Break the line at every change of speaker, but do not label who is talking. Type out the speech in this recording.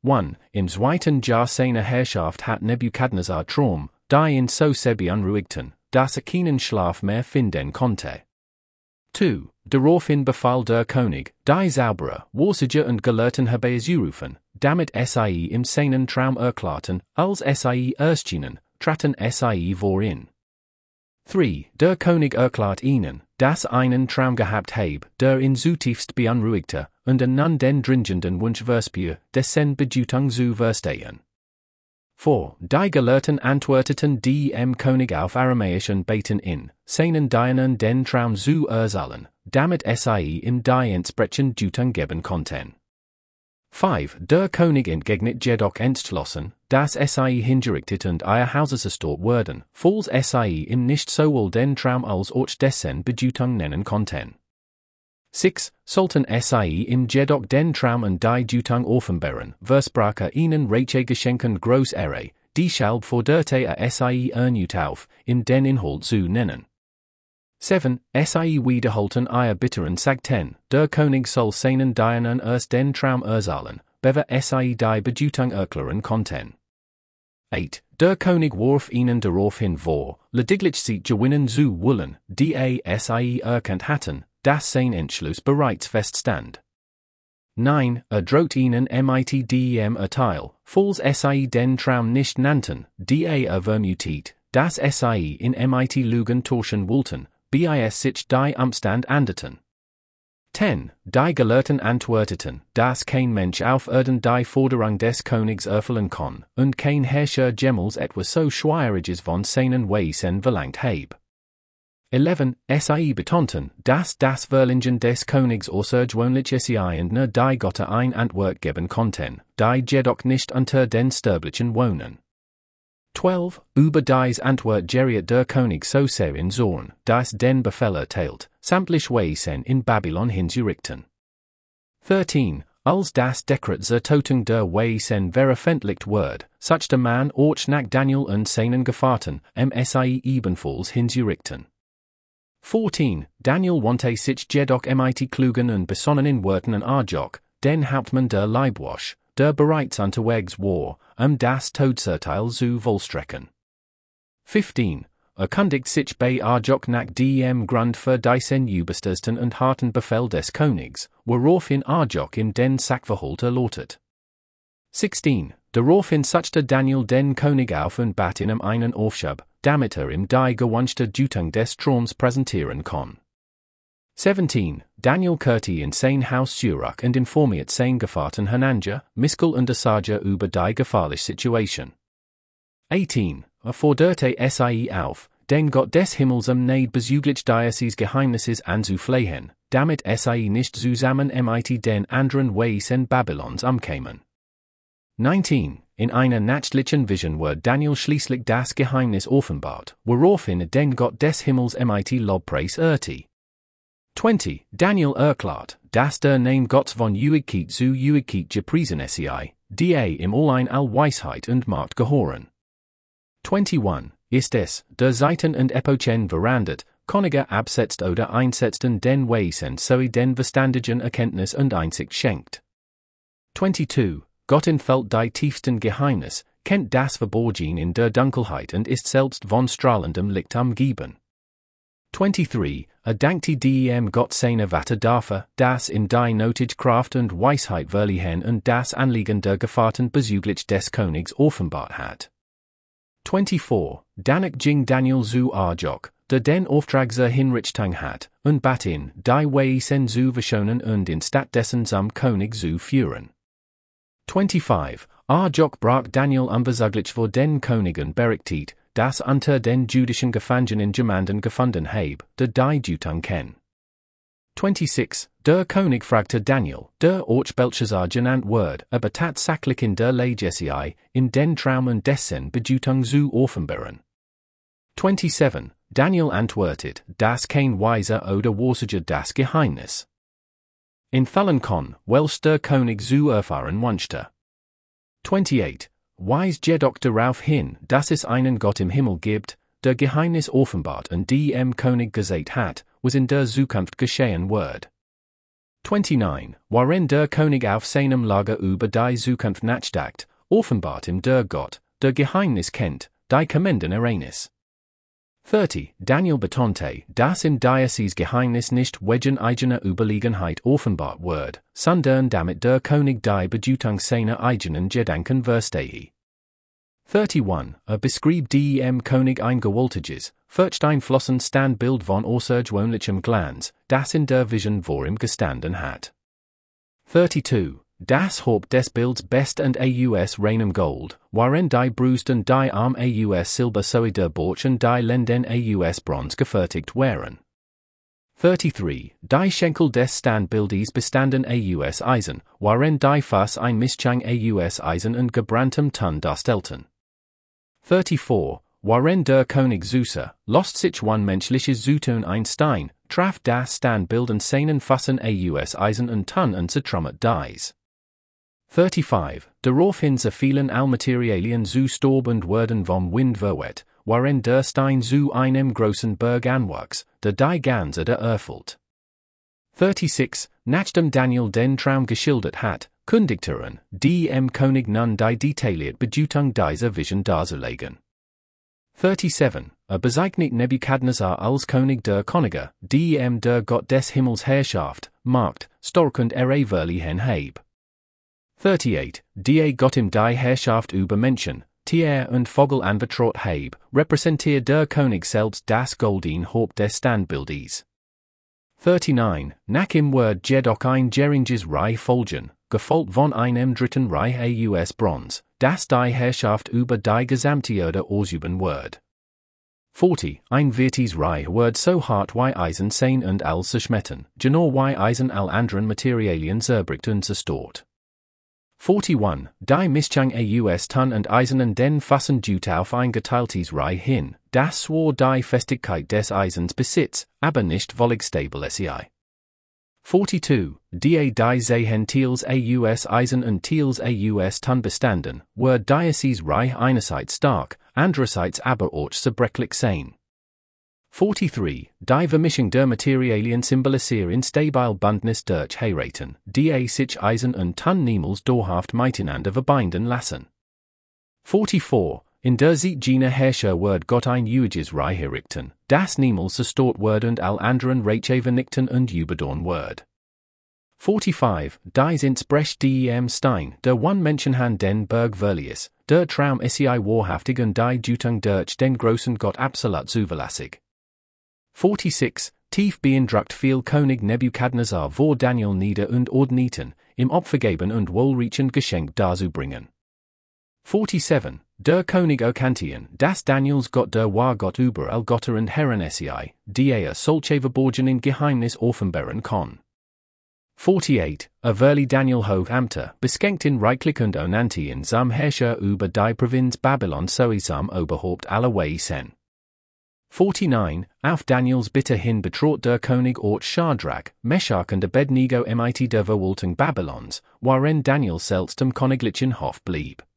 1. Im zweiten Jahr seiner Herrschaft hat Nebukadnezar Traum, die in so sehr beunruhigten, dass keinen Schlaf mehr finden konnte. 2. Daraufhin befahl der König, die Zauberer, Wahrsager und Gelehrten herbeizurufen, damit sie im seinen Traum erklärten, als sie erschienen, traten sie vorin. 3. Der König erklärt ihnen, dass einen Traum gehabt habe, der ihn zutiefst beunruhigte, und nun den dringenden Wunsch verspür, dessen Bedeutung zu verstehen. 4. Die Gelehrten antworteten dem König auf Aramäisch und beten in, seinen Dienern den Traum zu erzählen, damit sie ihm die entsprechende Deutung geben konnten. 5. Der König entgegnet jedoch entschlossen, dass sie hingerichtet und ihr Hause zerstört würden, falls sie ihm nicht sowohl den Traum als auch dessen Bedeutung nennen konnten. 6. Sollten sie ihm jedoch den Traum und die Deutung offenbaren, versprach ihnen reiche Geschenken groß Ehre, deshalb forderte sie erneut auf, ihm den Inhalt zu nennen. 7. Sie wiederholten ihr Bittern sagten, der König soll seinen Dienern erst den Traum erzählen, bevor sie die Bedeutung erklären konnten. 8. Der König warf ihnen daraufhin vor, lediglich sie gewinnen zu wollen, die sie erkannt hatten, dass sein Entschluss bereits feststand. 9. Droht ihnen mit dem Urteil, falls sie den Traum nicht nannten, die vermutet, dass sie in mit Lügen täuschen wollten, bis sich die Umstand änderten. 10. Die Gelehrten antworteten, dass kein Mensch auf Erden die Forderung des Königs erfüllen kann, und kein Herrscher jemals etwas so Schwieriges von seinen Wesen verlangt habe. 11. Sie betonten, dass das Verlangen des Königs außergewöhnlich sei und nur die Götter ein Antwort geben konnten, die jedoch nicht unter den Sterblichen wohnen. 12. Über dies Antwort geriet der König so sehr in Zorn, dass den Befehl erteilt, sämtliche Wesen in Babylon hinzurichten. 13. Als das Dekret zur Tötung der Wesen veröffentlicht wird, suchte man auch nach Daniel und seinen Gefährten, sie ebenfalls hinzurichten. 14. Daniel wandte sich jedoch mit klugen und besonnenen Worten an Arjok, den Hauptmann der Leibwache, der bereits unterwegs war, das Todesurteil zu vollstrecken. 15. Erkundigt sich bei Arjok nach dem Grund für diesen überstürzen und harten Befehl des Königs, woraufhin Arjok in den Sachverhalt erläutert. 16. Daraufhin suchte Daniel den König auf und bat ihm einen Aufschub, damit ihm die gewünschte Deutung des Traums präsentieren kann. 17. Daniel kehrte in sein Haus zurück und informiert sein Gefährten Hananja, Miskael und Asaja über die gefährliche Situation. 18. Forderte sie auf, den Gott des Himmels Neid bezüglich dieses Geheimnisses anzuflehen, damit sie nicht zusammen mit den anderen Wesen Babylons umkämen. 19. In einer nächtlichen Vision wird Daniel schließlich das Geheimnis offenbart, woraufhin den Gott des Himmels mit Lobpreis ehrte. 20. Daniel erklärt, dass der Name Gottes von Ewigkeit zu Ewigkeit gepriesen sei, die im Allein all Weisheit und Macht gehören. 21. Ist es, der Zeiten und Epochen verandert, Könige absetzt oder einsetzten den Wesen sowie den verständigen Erkenntnis und Einsicht schenkt. 22. Gott enthält die tiefsten Geheimnis, kennt das Verborgen in der Dunkelheit und ist selbst von strahlendem Licht umgeben. 23. Dankte dem Gott seine Warte dafür, dass in die nötige Kraft und Weisheit verliehen und das Anliegen der Gefährten bezüglich des Königs offenbart hat. 24. Danach ging Daniel zu Arjok, der den Auftrag zur Hinrichtung hat, und bat ihn, die Wesen zu verschonen und in stattdessen zum König zu führen. 25. Arjok brach Daniel unversaglich vor den Königen berichtet, das unter den jüdischen Gefangenen jemanden gefunden habe, der die Deutung kennt. 26. Der König fragte Daniel, der auch Belshazzar genannt wird, aber tatsächlich in der Lage sei, in den Traum und dessen Bedeutung zu offenbaren. 27. Daniel antwortet, dass kein Weiser oder Wahrsager das Geheimnis enthalten kann, welches der König zu erfahren wünschte. 28. Weist jedoch darauf hin, dass es einen Gott im Himmel gibt, der Geheimnis offenbart und dem König gesagt hat, was in der Zukunft geschehen wird. 29. Waren der König auf seinem Lager über die Zukunft nachdacht, offenbart ihm der Gott, der Geheimnis kennt, die kommenden Ereignis. 30. Daniel betonte, dass im Diocese Geheimnis nicht wegen eigener Überlegenheit offenbart wird, sondern damit der König die Bedeutung seiner eigenen Gedanken verstehe. 31. Beschrieb dem König ein gewaltiges, furchteinflößend Standbild von außergewöhnlichem Glanz, das in der Vision vor ihm gestanden hat. 32. Das Haupt des Bilds best and aus reinem Gold, waren die Brust und die Arm aus Silber sowie der Bauch und die Lenden aus Bronze gefertigt waren. 33. Die Schenkel des Standbildes bestanden aus Eisen, waren die Fass ein Mischung aus Eisen und gebranntem Ton darstellten. 34. Waren der König Süßer, lost sich one menschliches Zutun ein Stein, traf das Standbild und seinen Fassen aus Eisen und Ton und zertrümmert dies. 35. Daraufhin vielen Allmaterialien zu Staub und wurden vom Wind verweht, waren der Stein zu einem großen Berg anwuchs, der die ganze Erde erfüllt. 36. Nachdem Daniel den Traum geschildert hat, kündigten dem König nun die detaillierte Bedeutung dieser Vision darzulegen. 37. Bezeichnet Nebukadnezar als König der Könige, dem der Gott des Himmels Herrschaft, Macht, Stork und Verliehen heb. 38. Die Gott im die Herrschaft über Menschen, Tier und Vogel anvertraut heb, repräsentiert der König selbst das Goldin Haupt des Standbildes. 39. Nach ihm wird jedoch ein geringes Reich folgen, gefolgt von einem dritten Reich aus Bronze, das die Herrschaft über die gesamte Erde ausüben wird. 40. Ein viertes Reich wird so hart wie Eisen sein und all zerschmettern, genau wie Eisen all anderen Materialien zerbricht und zerstört. 41. Die Mischung aus Ton und Eisen den fassen dut auf ein geteiltes Reich hin, das zwar die Festigkeit des Eisens besitzt, aber nicht völlig stabil sei. 42. Die sehen Teils aus Eisen und Teils aus Ton bestanden, wird dieses Reich einerseits stark, andererseits aber auch zerbrechlich sein. 43. Die Vermischung der Materialien symbolisieren stabil Bündnis durch Heiraten, die sich Eisen und Ton niemals dauerhaft miteinander verbinden lassen. 44. In der Zeit jener Herrscher wird Gott ein ewiges Reich errichten, das niemals zerstört wird und all anderen Reiche vernichten und überdauern wird. 45. Dies entspricht dem Stein, der one Menschenhand den Berg verlies, der Traum sei wahrhaftig und die Deutung durch den großen Gott absolut zuverlässig. 46. Tief beeindruckt fiel König Nebukadnezar vor Daniel nieder und ordneten, im Opfergeben und wohlriechend Geschenk darzubringen. 47. Der König erkannte, dass Daniels Gott der war Gott überall Götter und Herren sei, die solche verborgenen Geheimnis offenbaren kann. 48. Verli Daniel hoch Amter, beschenkt in reichlich und ernannte in sam Herrscher über die Provinz Babylon sowie sam Oberhaupt aller Weisen. 49. Auf Daniels Bitte hin betraut der König Ort Shadrach, Meshach und Abednego mit der Verwaltung Babylons, waren Daniel selbst am königlichen Hof blieb.